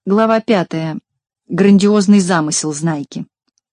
Глава 5. Грандиозный замысел Знайки.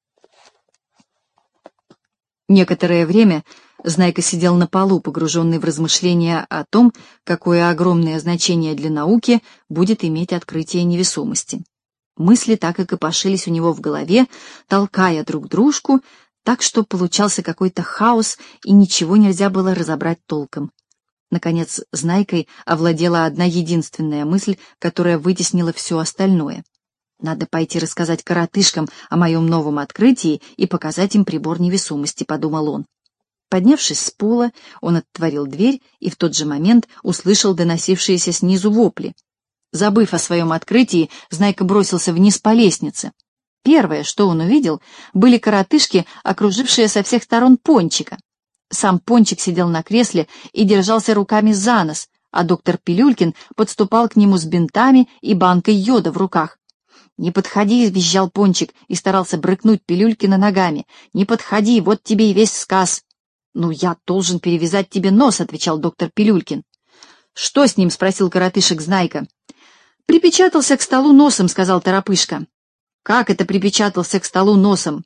Некоторое время Знайка сидел на полу, погруженный в размышления о том, какое огромное значение для науки будет иметь открытие невесомости. Мысли так и копошились у него в голове, толкая друг дружку, так что получался какой-то хаос, и ничего нельзя было разобрать толком. Наконец, Знайкой овладела одна единственная мысль, которая вытеснила все остальное. «Надо пойти рассказать коротышкам о моем новом открытии и показать им прибор невесомости», — подумал он. Поднявшись с пола, он отворил дверь и в тот же момент услышал доносившиеся снизу вопли. Забыв о своем открытии, Знайка бросился вниз по лестнице. Первое, что он увидел, были коротышки, окружившие со всех сторон Пончика. Сам Пончик сидел на кресле и держался руками за нос, а доктор Пилюлькин подступал к нему с бинтами и банкой йода в руках. «Не подходи!» — визжал Пончик и старался брыкнуть Пилюлькина ногами. «Не подходи, вот тебе и весь сказ!» «Ну, я должен перевязать тебе нос!» — отвечал доктор Пилюлькин. «Что с ним?» — спросил коротышек Знайка. «Припечатался к столу носом», — сказал Торопышка. «Как это припечатался к столу носом?»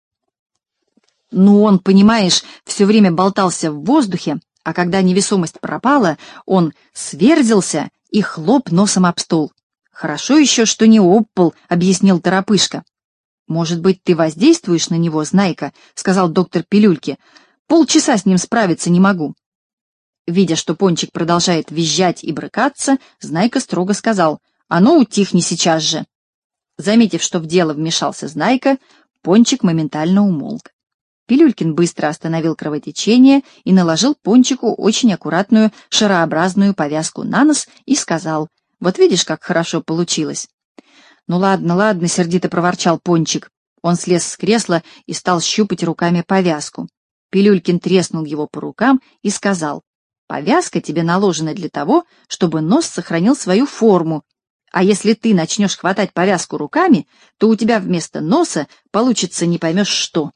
«Ну, он, понимаешь, все время болтался в воздухе, а когда невесомость пропала, он сверзился и хлоп носом об стол. Хорошо еще, что не об пол», — объяснил Торопышка. «Может быть, ты воздействуешь на него, Знайка?» — сказал доктор Пилюльки. «Полчаса с ним справиться не могу». Видя, что Пончик продолжает визжать и брыкаться, Знайка строго сказал: «А ну, утихни сейчас же». Заметив, что в дело вмешался Знайка, Пончик моментально умолк. Пилюлькин быстро остановил кровотечение и наложил Пончику очень аккуратную шарообразную повязку на нос и сказал: «Вот видишь, как хорошо получилось». «Ну ладно, ладно», — сердито проворчал Пончик. Он слез с кресла и стал щупать руками повязку. Пилюлькин треснул его по рукам и сказал: «Повязка тебе наложена для того, чтобы нос сохранил свою форму, а если ты начнешь хватать повязку руками, то у тебя вместо носа получится не поймешь что».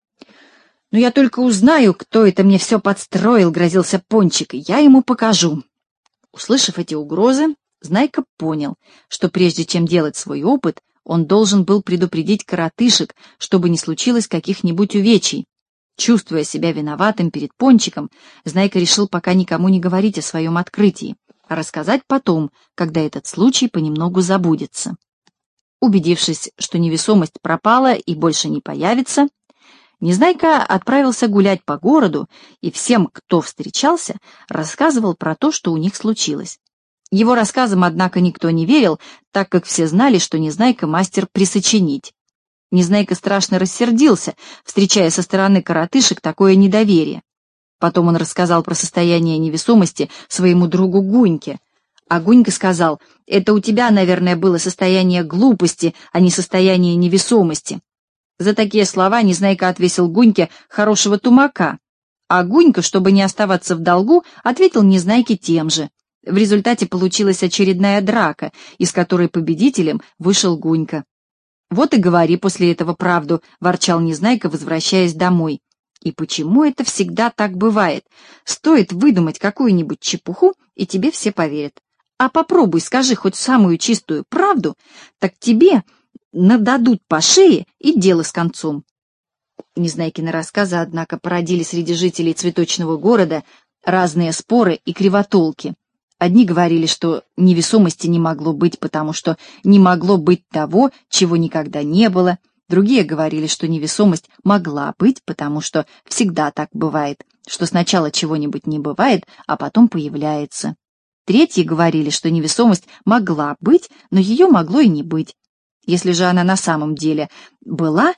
«Ну я только узнаю, кто это мне все подстроил», — грозился Пончик, — «и я ему покажу». Услышав эти угрозы, Знайка понял, что прежде чем делать свой опыт, он должен был предупредить коротышек, чтобы не случилось каких-нибудь увечий. Чувствуя себя виноватым перед Пончиком, Знайка решил пока никому не говорить о своем открытии, а рассказать потом, когда этот случай понемногу забудется. Убедившись, что невесомость пропала и больше не появится, Незнайка отправился гулять по городу и всем, кто встречался, рассказывал про то, что у них случилось. Его рассказам, однако, никто не верил, так как все знали, что Незнайка мастер присочинить. Незнайка страшно рассердился, встречая со стороны коротышек такое недоверие. Потом он рассказал про состояние невесомости своему другу Гуньке. А Гунька сказал: «Это у тебя, наверное, было состояние глупости, а не состояние невесомости». За такие слова Незнайка отвесил Гуньке хорошего тумака, а Гунька, чтобы не оставаться в долгу, ответил Незнайке тем же. В результате получилась очередная драка, из которой победителем вышел Гунька. «Вот и говори после этого правду», — ворчал Незнайка, возвращаясь домой. «И почему это всегда так бывает? Стоит выдумать какую-нибудь чепуху, и тебе все поверят. А попробуй скажи хоть самую чистую правду, так тебе нададут по шее и дело с концом». Незнайкины рассказы, однако, породили среди жителей цветочного города разные споры и кривотолки. Одни говорили, что невесомости не могло быть, потому что не могло быть того, чего никогда не было. Другие говорили, что невесомость могла быть, потому что всегда так бывает, что сначала чего-нибудь не бывает, а потом появляется. Третьи говорили, что невесомость могла быть, но ее могло и не быть. Если же она на самом деле была,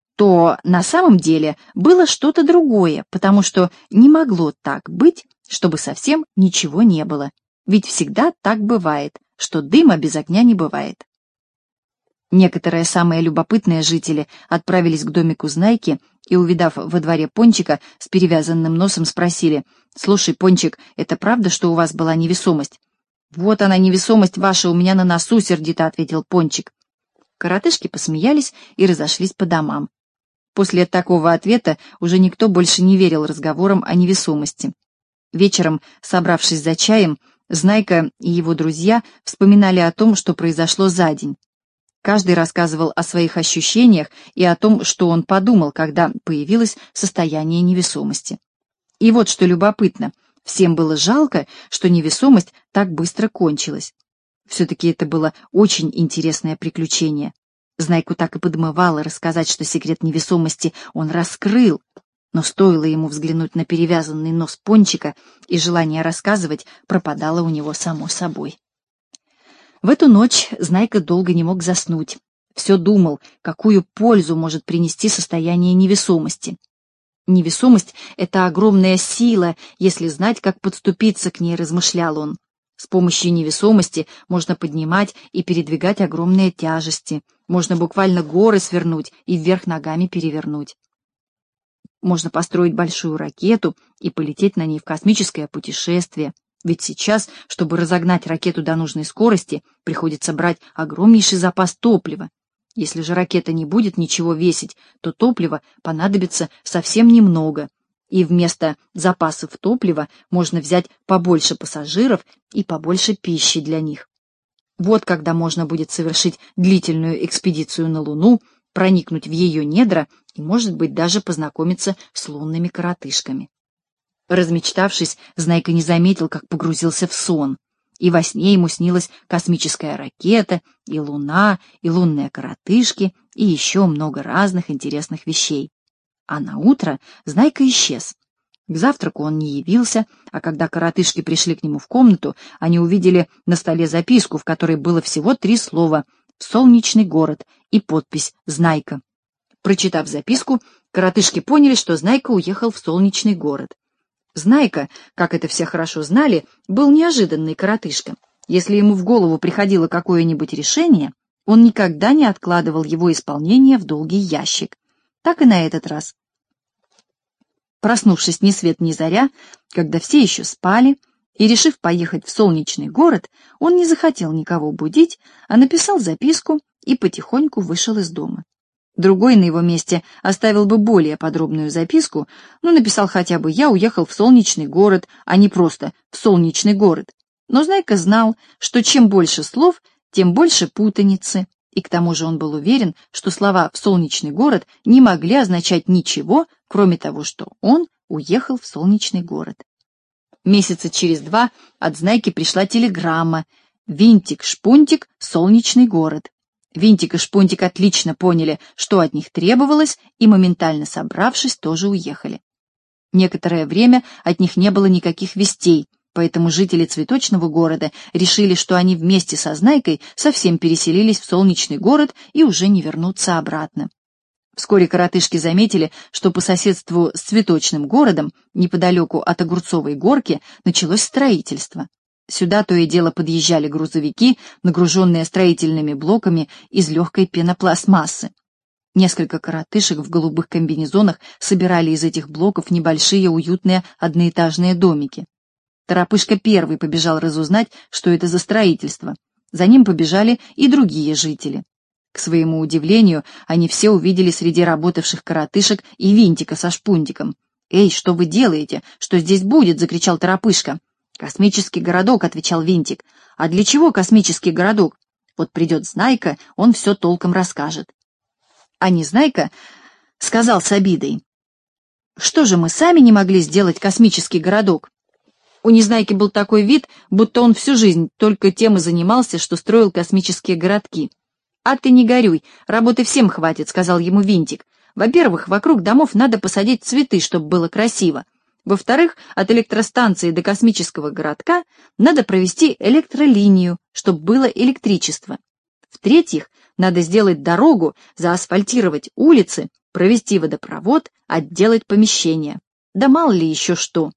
то на самом деле было что-то другое, потому что не могло так быть, чтобы совсем ничего не было. Ведь всегда так бывает, что дыма без огня не бывает. Некоторые самые любопытные жители отправились к домику Знайки и, увидав во дворе Пончика с перевязанным носом, спросили: «Слушай, Пончик, это правда, что у вас была невесомость?» «Вот она, невесомость ваша, у меня на носу», — сердито ответил Пончик. Коротышки посмеялись и разошлись по домам. После такого ответа уже никто больше не верил разговорам о невесомости. Вечером, собравшись за чаем, Знайка и его друзья вспоминали о том, что произошло за день. Каждый рассказывал о своих ощущениях и о том, что он подумал, когда появилось состояние невесомости. И вот что любопытно, всем было жалко, что невесомость так быстро кончилась. Все-таки это было очень интересное приключение. Знайку так и подмывало рассказать, что секрет невесомости он раскрыл, но стоило ему взглянуть на перевязанный нос Пончика, и желание рассказывать пропадало у него само собой. В эту ночь Знайка долго не мог заснуть. Все думал, какую пользу может принести состояние невесомости. Невесомость — это огромная сила, если знать, как подступиться к ней, размышлял он. С помощью невесомости можно поднимать и передвигать огромные тяжести, можно буквально горы свернуть и вверх ногами перевернуть. Можно построить большую ракету и полететь на ней в космическое путешествие. Ведь сейчас, чтобы разогнать ракету до нужной скорости, приходится брать огромнейший запас топлива. Если же ракета не будет ничего весить, то топлива понадобится совсем немного, и вместо запасов топлива можно взять побольше пассажиров и побольше пищи для них. Вот когда можно будет совершить длительную экспедицию на Луну, проникнуть в ее недра и, может быть, даже познакомиться с лунными коротышками. Размечтавшись, Знайка не заметил, как погрузился в сон, и во сне ему снилась космическая ракета, и луна, и лунные коротышки, и еще много разных интересных вещей. А наутро Знайка исчез. К завтраку он не явился, а когда коротышки пришли к нему в комнату, они увидели на столе записку, в которой было всего 3 слова «В солнечный город» и подпись «Знайка». Прочитав записку, коротышки поняли, что Знайка уехал в солнечный город. Знайка, как это все хорошо знали, был неожиданный коротышка. Если ему в голову приходило какое-нибудь решение, он никогда не откладывал его исполнение в долгий ящик. Так и на этот раз. Проснувшись ни свет ни заря, когда все еще спали, и решив поехать в солнечный город, он не захотел никого будить, а написал записку и потихоньку вышел из дома. Другой на его месте оставил бы более подробную записку, но написал хотя бы «Я уехал в солнечный город», а не просто «в солнечный город». Но Знайка знал, что чем больше слов, тем больше путаницы, и к тому же он был уверен, что слова «в солнечный город» не могли означать ничего, кроме того, что он уехал в солнечный город. Месяца через 2 от Знайки пришла телеграмма «Винтик-шпунтик, солнечный город». Винтик и Шпунтик отлично поняли, что от них требовалось, и, моментально собравшись, тоже уехали. Некоторое время от них не было никаких вестей, поэтому жители цветочного города решили, что они вместе со Знайкой совсем переселились в солнечный город и уже не вернутся обратно. Вскоре коротышки заметили, что по соседству с цветочным городом, неподалеку от Огурцовой горки, началось строительство. Сюда то и дело подъезжали грузовики, нагруженные строительными блоками из легкой пенопластмассы. Несколько коротышек в голубых комбинезонах собирали из этих блоков небольшие уютные одноэтажные домики. Торопышка первый побежал разузнать, что это за строительство. За ним побежали и другие жители. К своему удивлению, они все увидели среди работавших коротышек и Винтика со Шпунтиком. «Эй, что вы делаете? Что здесь будет?» — закричал Торопышка. «Космический городок», — отвечал Винтик. «А для чего космический городок? Вот придет Знайка, он все толком расскажет». А Незнайка сказал с обидой: «Что же мы сами не могли сделать космический городок?» У Незнайки был такой вид, будто он всю жизнь только тем и занимался, что строил космические городки. «А ты не горюй, работы всем хватит», — сказал ему Винтик. «Во-первых, вокруг домов надо посадить цветы, чтобы было красиво. Во-вторых, от электростанции до космического городка надо провести электролинию, чтобы было электричество. В-третьих, надо сделать дорогу, заасфальтировать улицы, провести водопровод, отделать помещения. Да мало ли еще что».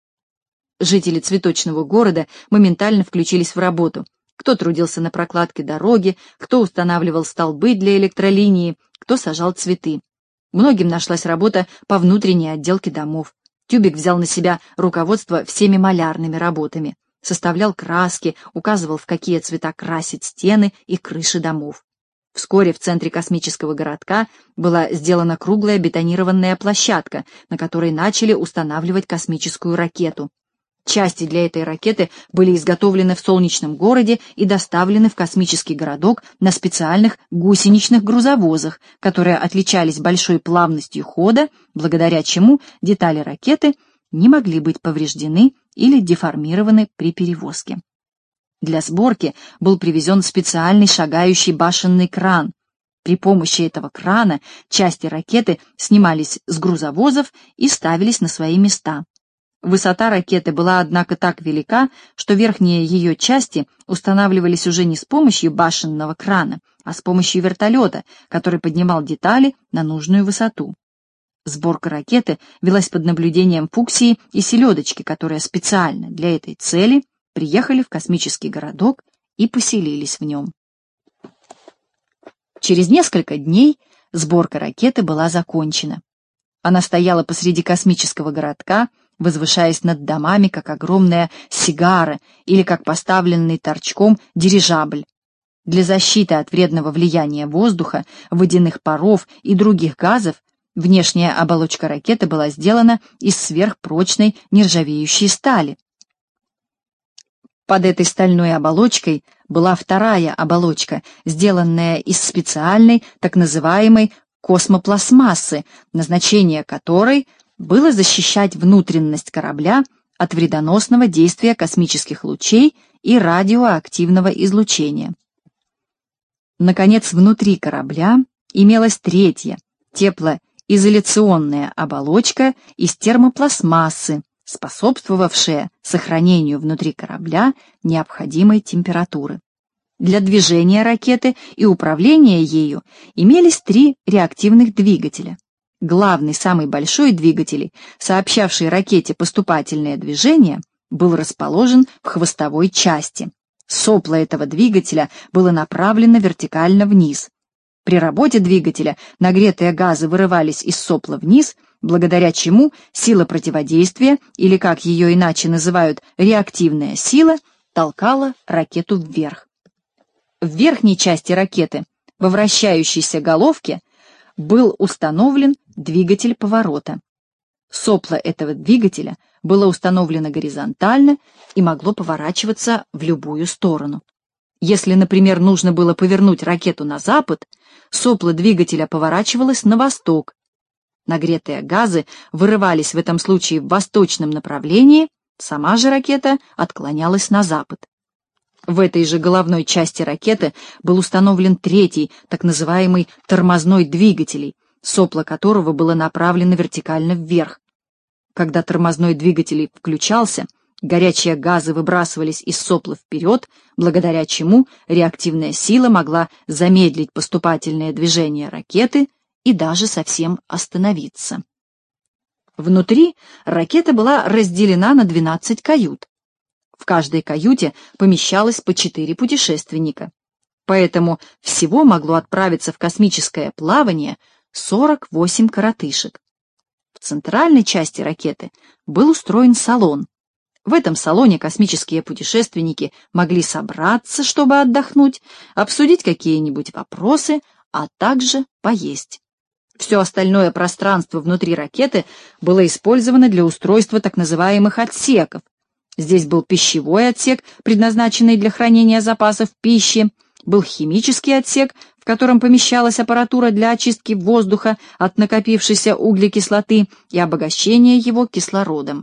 Жители цветочного города моментально включились в работу. Кто трудился на прокладке дороги, кто устанавливал столбы для электролинии, кто сажал цветы. Многим нашлась работа по внутренней отделке домов. Тюбик взял на себя руководство всеми малярными работами, составлял краски, указывал, в какие цвета красить стены и крыши домов. Вскоре в центре космического городка была сделана круглая бетонированная площадка, на которой начали устанавливать космическую ракету. Части для этой ракеты были изготовлены в солнечном городе и доставлены в космический городок на специальных гусеничных грузовозах, которые отличались большой плавностью хода, благодаря чему детали ракеты не могли быть повреждены или деформированы при перевозке. Для сборки был привезен специальный шагающий башенный кран. При помощи этого крана части ракеты снимались с грузовозов и ставились на свои места. Высота ракеты была, однако, так велика, что верхние ее части устанавливались уже не с помощью башенного крана, а с помощью вертолета, который поднимал детали на нужную высоту. Сборка ракеты велась под наблюдением Фуксии и Селедочки, которые специально для этой цели приехали в космический городок и поселились в нем. Через несколько дней сборка ракеты была закончена. Она стояла посреди космического городка, возвышаясь над домами, как огромная сигара или как поставленный торчком дирижабль. Для защиты от вредного влияния воздуха, водяных паров и других газов внешняя оболочка ракеты была сделана из сверхпрочной нержавеющей стали. Под этой стальной оболочкой была вторая оболочка, сделанная из специальной, так называемой космопластмассы, назначение которой было защищать внутренность корабля от вредоносного действия космических лучей и радиоактивного излучения. Наконец, внутри корабля имелась третья, теплоизоляционная оболочка из термопластмассы, способствовавшая сохранению внутри корабля необходимой температуры. Для движения ракеты и управления ею имелись 3 реактивных двигателя. Главный, самый большой двигатель, сообщавший ракете поступательное движение, был расположен в хвостовой части. Сопло этого двигателя было направлено вертикально вниз. При работе двигателя нагретые газы вырывались из сопла вниз, благодаря чему сила противодействия, или, как ее иначе называют, реактивная сила, толкала ракету вверх. В верхней части ракеты, во вращающейся головке, был установлен двигатель поворота. Сопло этого двигателя было установлено горизонтально и могло поворачиваться в любую сторону. Если, например, нужно было повернуть ракету на запад, сопло двигателя поворачивалось на восток. Нагретые газы вырывались в этом случае в восточном направлении, сама же ракета отклонялась на запад. В этой же головной части ракеты был установлен третий, так называемый тормозной двигатель, сопло которого было направлено вертикально вверх. Когда тормозной двигатель включался, горячие газы выбрасывались из сопла вперед, благодаря чему реактивная сила могла замедлить поступательное движение ракеты и даже совсем остановиться. Внутри ракета была разделена на 12 кают. В каждой каюте помещалось по 4 путешественника. Поэтому всего могло отправиться в космическое плавание 48 коротышек. В центральной части ракеты был устроен салон. В этом салоне космические путешественники могли собраться, чтобы отдохнуть, обсудить какие-нибудь вопросы, а также поесть. Все остальное пространство внутри ракеты было использовано для устройства так называемых отсеков. Здесь был пищевой отсек, предназначенный для хранения запасов пищи, был химический отсек, в котором помещалась аппаратура для очистки воздуха от накопившейся углекислоты и обогащения его кислородом.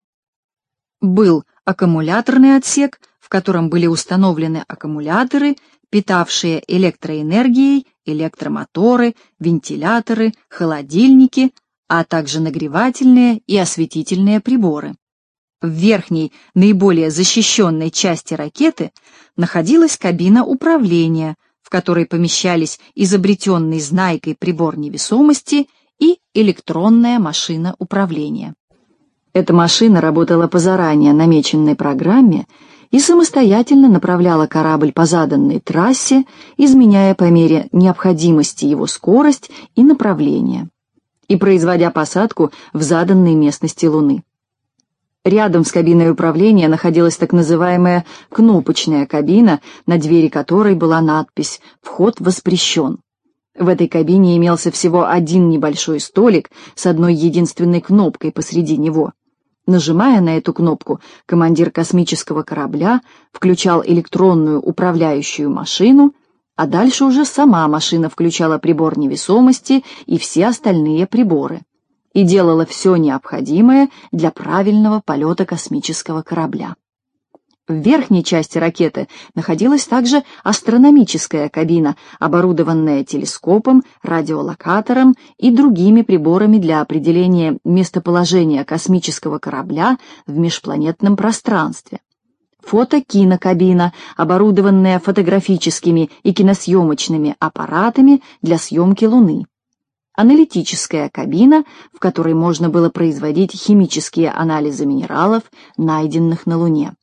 Был аккумуляторный отсек, в котором были установлены аккумуляторы, питавшие электроэнергией, электромоторы, вентиляторы, холодильники, а также нагревательные и осветительные приборы. В верхней, наиболее защищенной части ракеты находилась кабина управления, в которой помещались изобретенный Знайкой прибор невесомости и электронная машина управления. Эта машина работала по заранее намеченной программе и самостоятельно направляла корабль по заданной трассе, изменяя по мере необходимости его скорость и направление, и производя посадку в заданной местности Луны. Рядом с кабиной управления находилась так называемая кнопочная кабина, на двери которой была надпись «Вход воспрещен». В этой кабине имелся всего один небольшой столик с одной единственной кнопкой посреди него. Нажимая на эту кнопку, командир космического корабля включал электронную управляющую машину, а дальше уже сама машина включала прибор невесомости и все остальные приборы и делала все необходимое для правильного полета космического корабля. В верхней части ракеты находилась также астрономическая кабина, оборудованная телескопом, радиолокатором и другими приборами для определения местоположения космического корабля в межпланетном пространстве. Фотокинокабина, оборудованная фотографическими и киносъемочными аппаратами для съемки Луны. Аналитическая кабина, в которой можно было производить химические анализы минералов, найденных на Луне.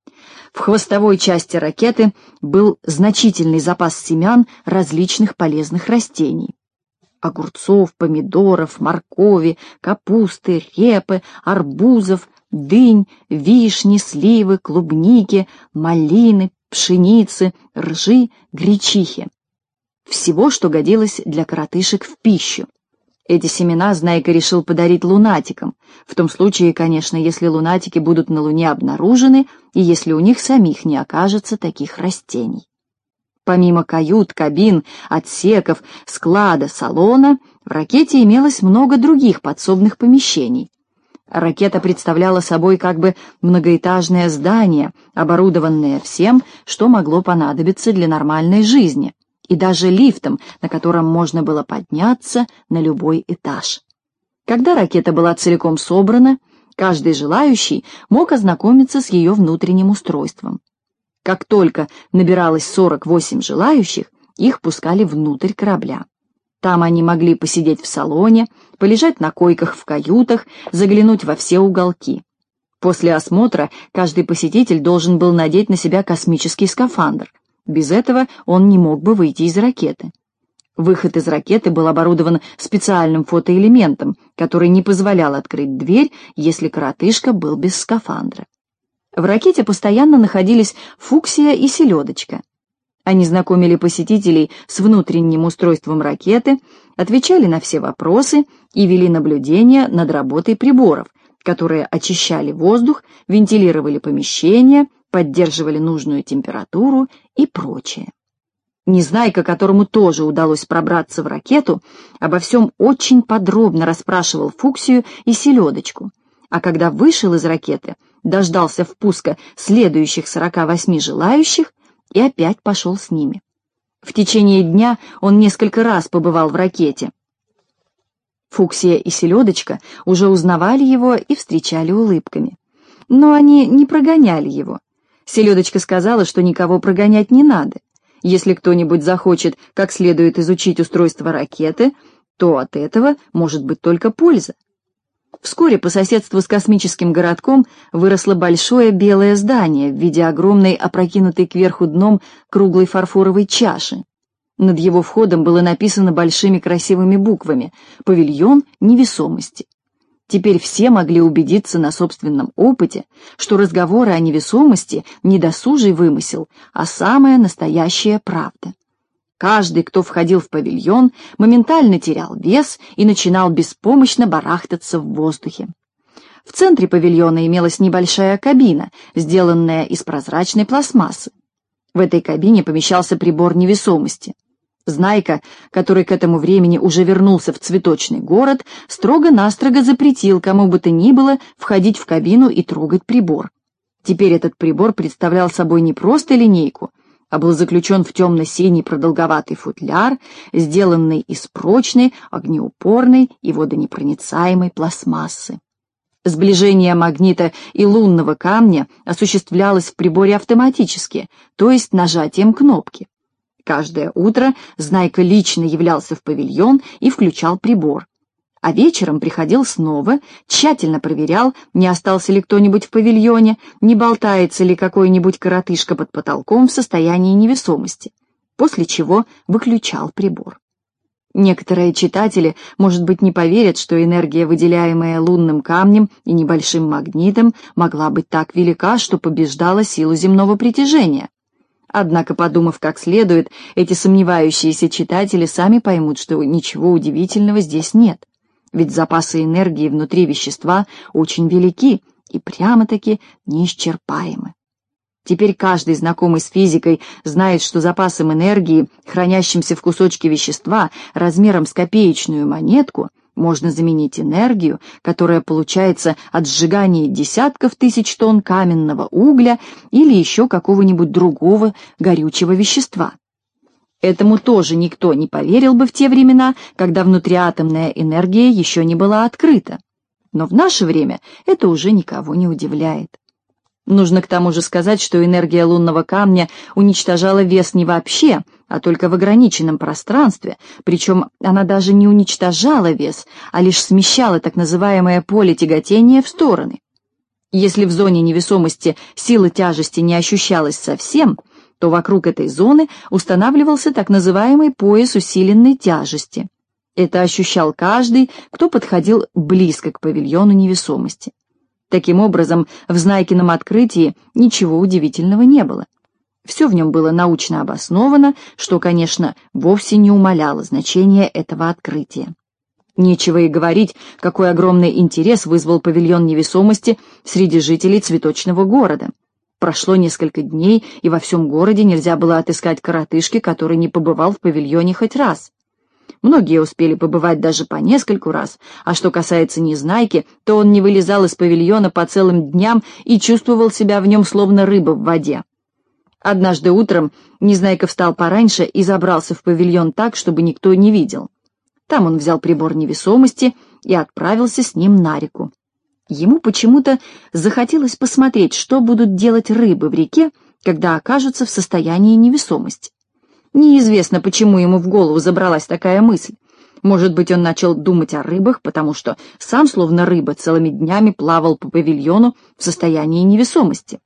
В хвостовой части ракеты был значительный запас семян различных полезных растений. Огурцов, помидоров, моркови, капусты, репы, арбузов, дынь, вишни, сливы, клубники, малины, пшеницы, ржи, гречихи. Всего, что годилось для коротышек в пищу. Эти семена Знайка решил подарить лунатикам, в том случае, конечно, если лунатики будут на Луне обнаружены и если у них самих не окажется таких растений. Помимо кают, кабин, отсеков, склада, салона, в ракете имелось много других подсобных помещений. Ракета представляла собой как бы многоэтажное здание, оборудованное всем, что могло понадобиться для нормальной жизни, и даже лифтом, на котором можно было подняться на любой этаж. Когда ракета была целиком собрана, каждый желающий мог ознакомиться с ее внутренним устройством. Как только набиралось 48 желающих, их пускали внутрь корабля. Там они могли посидеть в салоне, полежать на койках в каютах, заглянуть во все уголки. После осмотра каждый посетитель должен был надеть на себя космический скафандр. Без этого он не мог бы выйти из ракеты. Выход из ракеты был оборудован специальным фотоэлементом, который не позволял открыть дверь, если коротышка был без скафандра. В ракете постоянно находились Фуксия и Селедочка. Они знакомили посетителей с внутренним устройством ракеты, отвечали на все вопросы и вели наблюдение над работой приборов, которые очищали воздух, вентилировали помещения, поддерживали нужную температуру и прочее. Незнайка, которому тоже удалось пробраться в ракету, обо всем очень подробно расспрашивал Фуксию и Селедочку, а когда вышел из ракеты, дождался впуска следующих 48 желающих и опять пошел с ними. В течение дня он несколько раз побывал в ракете. Фуксия и Селедочка уже узнавали его и встречали улыбками. Но они не прогоняли его. Селедочка сказала, что никого прогонять не надо. Если кто-нибудь захочет как следует изучить устройство ракеты, то от этого может быть только польза. Вскоре по соседству с космическим городком выросло большое белое здание в виде огромной опрокинутой кверху дном круглой фарфоровой чаши. Над его входом было написано большими красивыми буквами «Павильон невесомости». Теперь все могли убедиться на собственном опыте, что разговоры о невесомости не досужий вымысел, а самая настоящая правда. Каждый, кто входил в павильон, моментально терял вес и начинал беспомощно барахтаться в воздухе. В центре павильона имелась небольшая кабина, сделанная из прозрачной пластмассы. В этой кабине помещался прибор невесомости. Знайка, который к этому времени уже вернулся в цветочный город, строго-настрого запретил кому бы то ни было входить в кабину и трогать прибор. Теперь этот прибор представлял собой не просто линейку, а был заключен в темно-синий продолговатый футляр, сделанный из прочной, огнеупорной и водонепроницаемой пластмассы. Сближение магнита и лунного камня осуществлялось в приборе автоматически, то есть нажатием кнопки. Каждое утро Знайка лично являлся в павильон и включал прибор, а вечером приходил снова, тщательно проверял, не остался ли кто-нибудь в павильоне, не болтается ли какой-нибудь коротышка под потолком в состоянии невесомости, после чего выключал прибор. Некоторые читатели, может быть, не поверят, что энергия, выделяемая лунным камнем и небольшим магнитом, могла быть так велика, что побеждала силу земного притяжения. Однако, подумав как следует, эти сомневающиеся читатели сами поймут, что ничего удивительного здесь нет. ведь запасы энергии внутри вещества очень велики и прямо-таки неисчерпаемы. Теперь каждый, знакомый с физикой, знает, что запасом энергии, хранящимся в кусочке вещества размером с копеечную монетку, можно заменить энергию, которая получается от сжигания десятков тысяч тонн каменного угля или еще какого-нибудь другого горючего вещества. Этому тоже никто не поверил бы в те времена, когда внутриатомная энергия еще не была открыта. Но в наше время это уже никого не удивляет. Нужно к тому же сказать, что энергия лунного камня уничтожала вес не вообще, а только в ограниченном пространстве, причем она даже не уничтожала вес, а лишь смещала так называемое поле тяготения в стороны. Если в зоне невесомости сила тяжести не ощущалась совсем, то вокруг этой зоны устанавливался так называемый пояс усиленной тяжести. Это ощущал каждый, кто подходил близко к павильону невесомости. Таким образом, в Знайкином открытии ничего удивительного не было. Все в нем было научно обосновано, что, конечно, вовсе не умаляло значения этого открытия. Нечего и говорить, какой огромный интерес вызвал павильон невесомости среди жителей цветочного города. Прошло несколько дней, и во всем городе нельзя было отыскать коротышки, который не побывал в павильоне хоть раз. Многие успели побывать даже по нескольку раз, а что касается Незнайки, то он не вылезал из павильона по целым дням и чувствовал себя в нем словно рыба в воде. Однажды утром Незнайка встал пораньше и забрался в павильон так, чтобы никто не видел. Там он взял прибор невесомости и отправился с ним на реку. Ему почему-то захотелось посмотреть, что будут делать рыбы в реке, когда окажутся в состоянии невесомости. Неизвестно, почему ему в голову забралась такая мысль. Может быть, он начал думать о рыбах, потому что сам, словно рыба, целыми днями плавал по павильону в состоянии невесомости.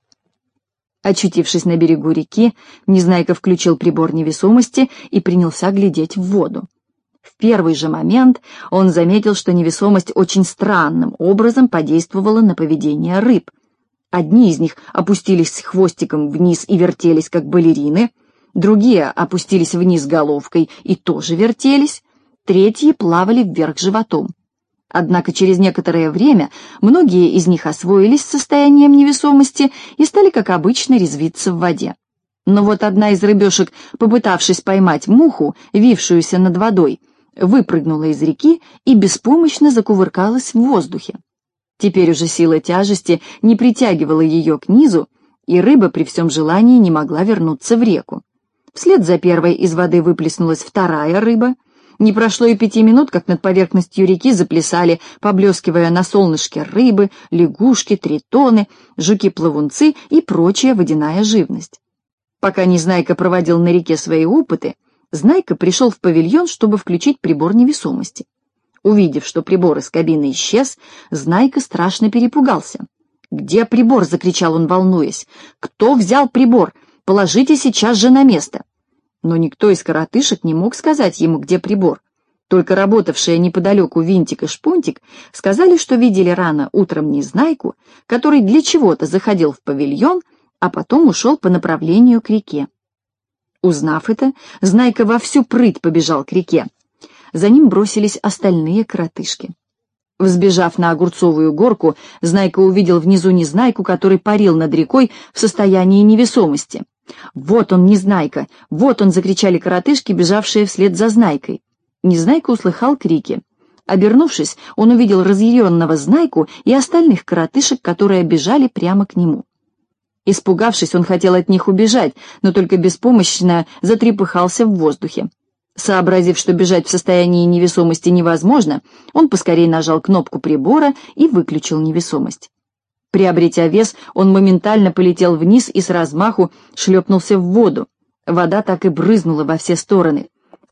Очутившись на берегу реки, Незнайка включил прибор невесомости и принялся глядеть в воду. В первый же момент он заметил, что невесомость очень странным образом подействовала на поведение рыб. Одни из них опустились хвостиком вниз и вертелись, как балерины, другие опустились вниз головкой и тоже вертелись, третьи плавали вверх животом. Однако через некоторое время многие из них освоились с состоянием невесомости и стали, как обычно, резвиться в воде. Но вот одна из рыбешек, попытавшись поймать муху, вившуюся над водой, выпрыгнула из реки и беспомощно закувыркалась в воздухе. Теперь уже сила тяжести не притягивала ее к низу, и рыба при всем желании не могла вернуться в реку. Вслед за первой из воды выплеснулась вторая рыба. Не прошло и 5 минут, как над поверхностью реки заплясали, поблескивая на солнышке, рыбы, лягушки, тритоны, жуки-плавунцы и прочая водяная живность. Пока Незнайка проводил на реке свои опыты, Знайка пришел в павильон, чтобы включить прибор невесомости. Увидев, что прибор из кабины исчез, Знайка страшно перепугался. «Где прибор?» — закричал он, волнуясь. «Кто взял прибор? Положите сейчас же на место!» Но никто из коротышек не мог сказать ему, где прибор. Только работавшие неподалеку Винтик и Шпунтик сказали, что видели рано утром Незнайку, который для чего-то заходил в павильон, а потом ушел по направлению к реке. Узнав это, Знайка во всю прыть побежал к реке. За ним бросились остальные коротышки. Взбежав на огурцовую горку, Знайка увидел внизу Незнайку, который парил над рекой в состоянии невесомости. «Вот он, Незнайка! Вот он!» — закричали коротышки, бежавшие вслед за Знайкой. Незнайка услыхал крики. Обернувшись, он увидел разъяренного Знайку и остальных коротышек, которые бежали прямо к нему. Испугавшись, он хотел от них убежать, но только беспомощно затрепыхался в воздухе. Сообразив, что бежать в состоянии невесомости невозможно, он поскорее нажал кнопку прибора и выключил невесомость. Приобретя вес, он моментально полетел вниз и с размаху шлепнулся в воду. Вода так и брызнула во все стороны.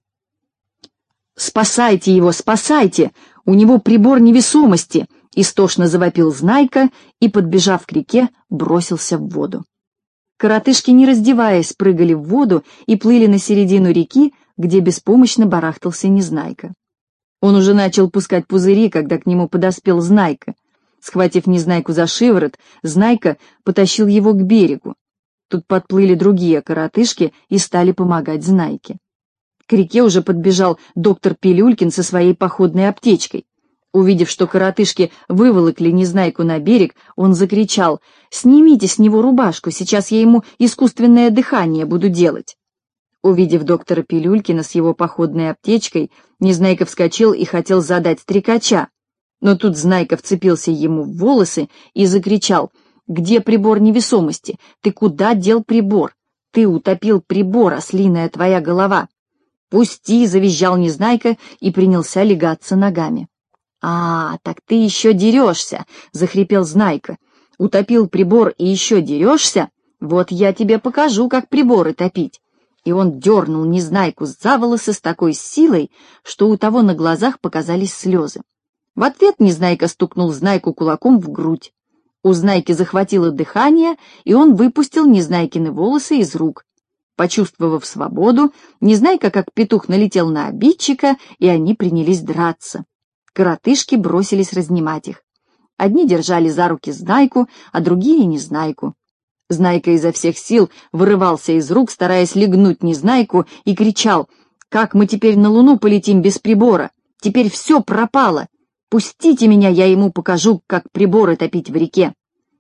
«Спасайте его, спасайте! У него прибор невесомости!» — истошно завопил Знайка и, подбежав к реке, бросился в воду. Коротышки, не раздеваясь, прыгали в воду и плыли на середину реки, где беспомощно барахтался Незнайка. Он уже начал пускать пузыри, когда к нему подоспел Знайка. Схватив Незнайку за шиворот, Знайка потащил его к берегу. Тут подплыли другие коротышки и стали помогать Знайке. К реке уже подбежал доктор Пилюлькин со своей походной аптечкой. Увидев, что коротышки выволокли Незнайку на берег, он закричал: «Снимите с него рубашку, сейчас я ему искусственное дыхание буду делать». Увидев доктора Пилюлькина с его походной аптечкой, Незнайка вскочил и хотел задать стрекача. Но тут Знайка вцепился ему в волосы и закричал: «Где прибор невесомости? Ты куда дел прибор? Ты утопил прибор, ослиная твоя голова!» «Пусти!» — завизжал Незнайка и принялся легаться ногами. «А, так ты еще дерешься!» — захрипел Знайка. «Утопил прибор и еще дерешься? Вот я тебе покажу, как приборы топить!» И он дернул Незнайку за волосы с такой силой, что у того на глазах показались слезы. В ответ Незнайка стукнул Знайку кулаком в грудь. У Знайки захватило дыхание, и он выпустил Незнайкины волосы из рук. Почувствовав свободу, Незнайка, как петух, налетел на обидчика, и они принялись драться. Коротышки бросились разнимать их. Одни держали за руки Знайку, а другие — Незнайку. Знайка изо всех сил вырывался из рук, стараясь легнуть Незнайку, и кричал: «Как мы теперь на Луну полетим без прибора? Теперь все пропало! Пустите меня, я ему покажу, как приборы топить в реке!»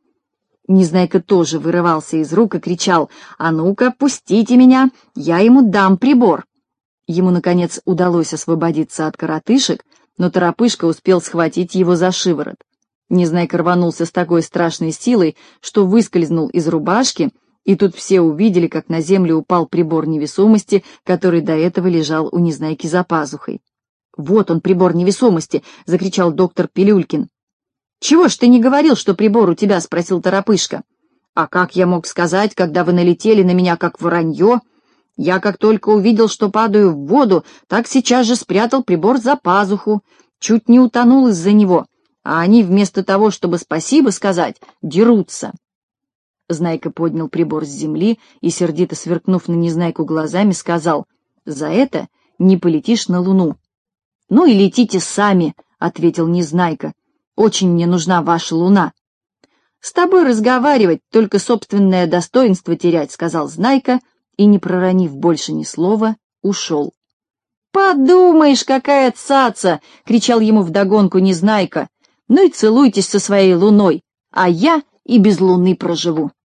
Незнайка тоже вырывался из рук и кричал: «А ну-ка, пустите меня, я ему дам прибор!» Ему, наконец, удалось освободиться от коротышек, но Торопышка успел схватить его за шиворот. Незнайка рванулся с такой страшной силой, что выскользнул из рубашки, и тут все увидели, как на землю упал прибор невесомости, который до этого лежал у Незнайки за пазухой. «Вот он, прибор невесомости!» — закричал доктор Пилюлькин. «Чего ж ты не говорил, что прибор у тебя?» — спросил Торопышка. «А как я мог сказать, когда вы налетели на меня, как воронье? Я как только увидел, что падаю в воду, так сейчас же спрятал прибор за пазуху, чуть не утонул из-за него, а они вместо того, чтобы спасибо сказать, дерутся». Знайка поднял прибор с земли и, сердито сверкнув на Незнайку глазами, сказал: «За это не полетишь на Луну». «Ну и летите сами», — ответил Незнайка. «Очень мне нужна ваша Луна». «С тобой разговаривать, только собственное достоинство терять», — сказал Знайка, и, не проронив больше ни слова, ушел. «Подумаешь, какая цаца!» — кричал ему вдогонку Незнайка. «Ну и целуйтесь со своей Луной, а я и без Луны проживу».